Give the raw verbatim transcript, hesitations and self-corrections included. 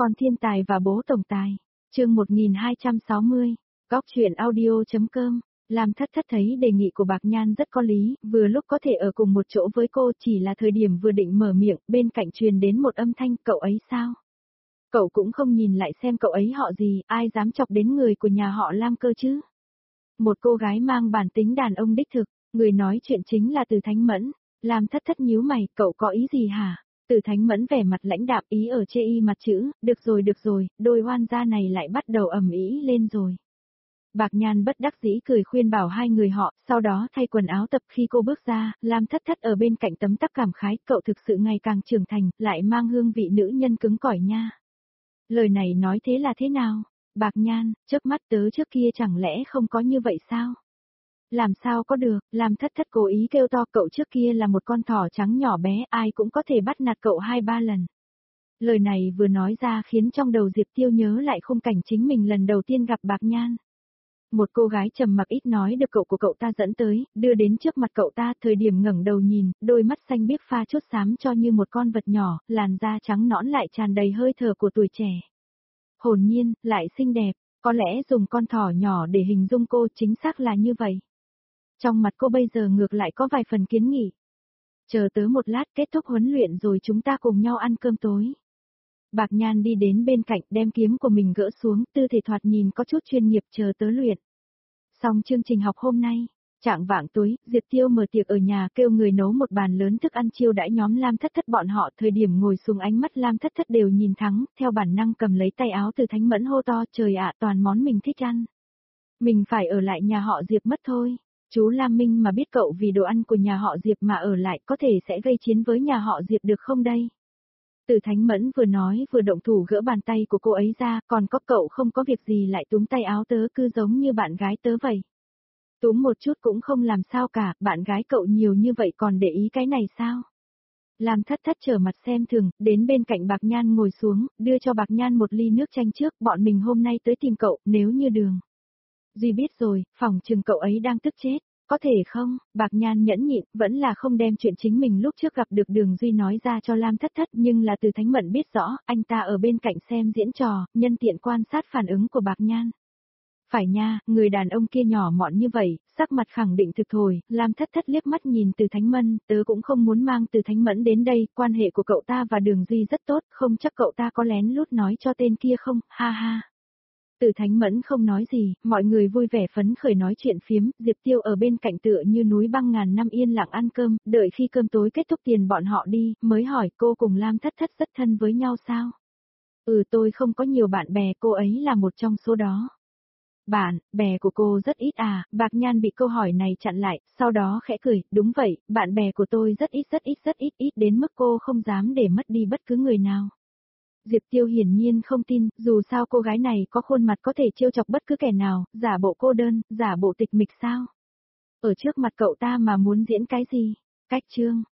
Con thiên tài và bố tổng tài. Chương một nghìn hai trăm sáu mươi. Góc truyện audio.com. Lam Thất Thất thấy đề nghị của Bạc Nhan rất có lý, vừa lúc có thể ở cùng một chỗ với cô, chỉ là thời điểm vừa định mở miệng, bên cạnh truyền đến một âm thanh, cậu ấy sao? Cậu cũng không nhìn lại xem cậu ấy họ gì, ai dám chọc đến người của nhà họ Lam cơ chứ? Một cô gái mang bản tính đàn ông đích thực, người nói chuyện chính là Từ Thánh Mẫn. Lam Thất Thất nhíu mày, cậu có ý gì hả? Từ Thánh Mẫn vẻ mặt lãnh đạm, ý ở chê y mặt chữ, được rồi được rồi, đôi oan gia này lại bắt đầu ầm ĩ lên rồi. Bạc Nhan bất đắc dĩ cười khuyên bảo hai người họ, sau đó thay quần áo tập. Khi cô bước ra, Lam Thất Thất ở bên cạnh tấm tắc cảm khái, cậu thực sự ngày càng trưởng thành, lại mang hương vị nữ nhân cứng cỏi nha. Lời này nói thế là thế nào? Bạc Nhan, chớp mắt, tớ trước kia chẳng lẽ không có như vậy sao? Làm sao có được, Lam Thất Thất cố ý kêu to, cậu trước kia là một con thỏ trắng nhỏ bé, ai cũng có thể bắt nạt cậu hai ba lần. Lời này vừa nói ra khiến trong đầu Diệp Tiêu nhớ lại khung cảnh chính mình lần đầu tiên gặp Bạc Nhan. Một cô gái trầm mặc ít nói được cậu của cậu ta dẫn tới, đưa đến trước mặt cậu ta, thời điểm ngẩng đầu nhìn, đôi mắt xanh biếc pha chút xám cho như một con vật nhỏ, làn da trắng nõn lại tràn đầy hơi thở của tuổi trẻ. Hồn nhiên, lại xinh đẹp, có lẽ dùng con thỏ nhỏ để hình dung cô chính xác là như vậy. Trong mặt cô bây giờ ngược lại có vài phần kiến nghị. Chờ tớ một lát kết thúc huấn luyện rồi chúng ta cùng nhau ăn cơm tối. Bạc Nhan đi đến bên cạnh đem kiếm của mình gỡ xuống, tư thể thoạt nhìn có chút chuyên nghiệp, chờ tớ luyện. Xong chương trình học hôm nay, trạng vạng tối, Diệp Tiêu mở tiệc ở nhà, kêu người nấu một bàn lớn thức ăn chiêu đãi nhóm Lam Thất Thất bọn họ. Thời điểm ngồi xuống ánh mắt Lam Thất Thất đều nhìn thắng, theo bản năng cầm lấy tay áo Từ Thánh Mẫn hô to, trời ạ, toàn món mình thích ăn. Mình phải ở lại nhà họ Diệp mất thôi. Chú Lam Minh mà biết cậu vì đồ ăn của nhà họ Diệp mà ở lại, có thể sẽ gây chiến với nhà họ Diệp được không đây? Từ Thánh Mẫn vừa nói vừa động thủ gỡ bàn tay của cô ấy ra, còn có cậu không có việc gì lại túm tay áo tớ, cứ giống như bạn gái tớ vậy. Túm một chút cũng không làm sao cả, bạn gái cậu nhiều như vậy còn để ý cái này sao? Lam Thất Thất trở mặt xem thường, đến bên cạnh Bạc Nhan ngồi xuống, đưa cho Bạc Nhan một ly nước chanh trước, bọn mình hôm nay tới tìm cậu, nếu như Đường Duy biết rồi, phỏng chừng cậu ấy đang tức chết. Có thể không? Bạc Nhan nhẫn nhịn, vẫn là không đem chuyện chính mình lúc trước gặp được Đường Duy nói ra cho Lam Thất Thất, nhưng là Từ Thánh Mẫn biết rõ, anh ta ở bên cạnh xem diễn trò, nhân tiện quan sát phản ứng của Bạc Nhan. Phải nha, người đàn ông kia nhỏ mọn như vậy, sắc mặt khẳng định thực thồi. Lam Thất Thất liếc mắt nhìn Từ Thánh Mẫn, tớ cũng không muốn mang Từ Thánh Mẫn đến đây, quan hệ của cậu ta và Đường Duy rất tốt, không chắc cậu ta có lén lút nói cho tên kia không, ha ha. Từ Thánh Mẫn không nói gì, mọi người vui vẻ phấn khởi nói chuyện phiếm, Diệp Tiêu ở bên cạnh tựa như núi băng ngàn năm yên lặng ăn cơm, đợi khi cơm tối kết thúc tiền bọn họ đi, mới hỏi cô cùng Lam Thất Thất rất thân với nhau sao? Ừ, tôi không có nhiều bạn bè, cô ấy là một trong số đó. Bạn, bè của cô rất ít à? Bạc Nhan bị câu hỏi này chặn lại, sau đó khẽ cười, đúng vậy, bạn bè của tôi rất ít rất ít rất ít ít đến mức cô không dám để mất đi bất cứ người nào. Diệp Tiêu hiển nhiên không tin, dù sao cô gái này có khuôn mặt có thể trêu chọc bất cứ kẻ nào, giả bộ cô đơn, giả bộ tịch mịch sao? Ở trước mặt cậu ta mà muốn diễn cái gì? Cách chương.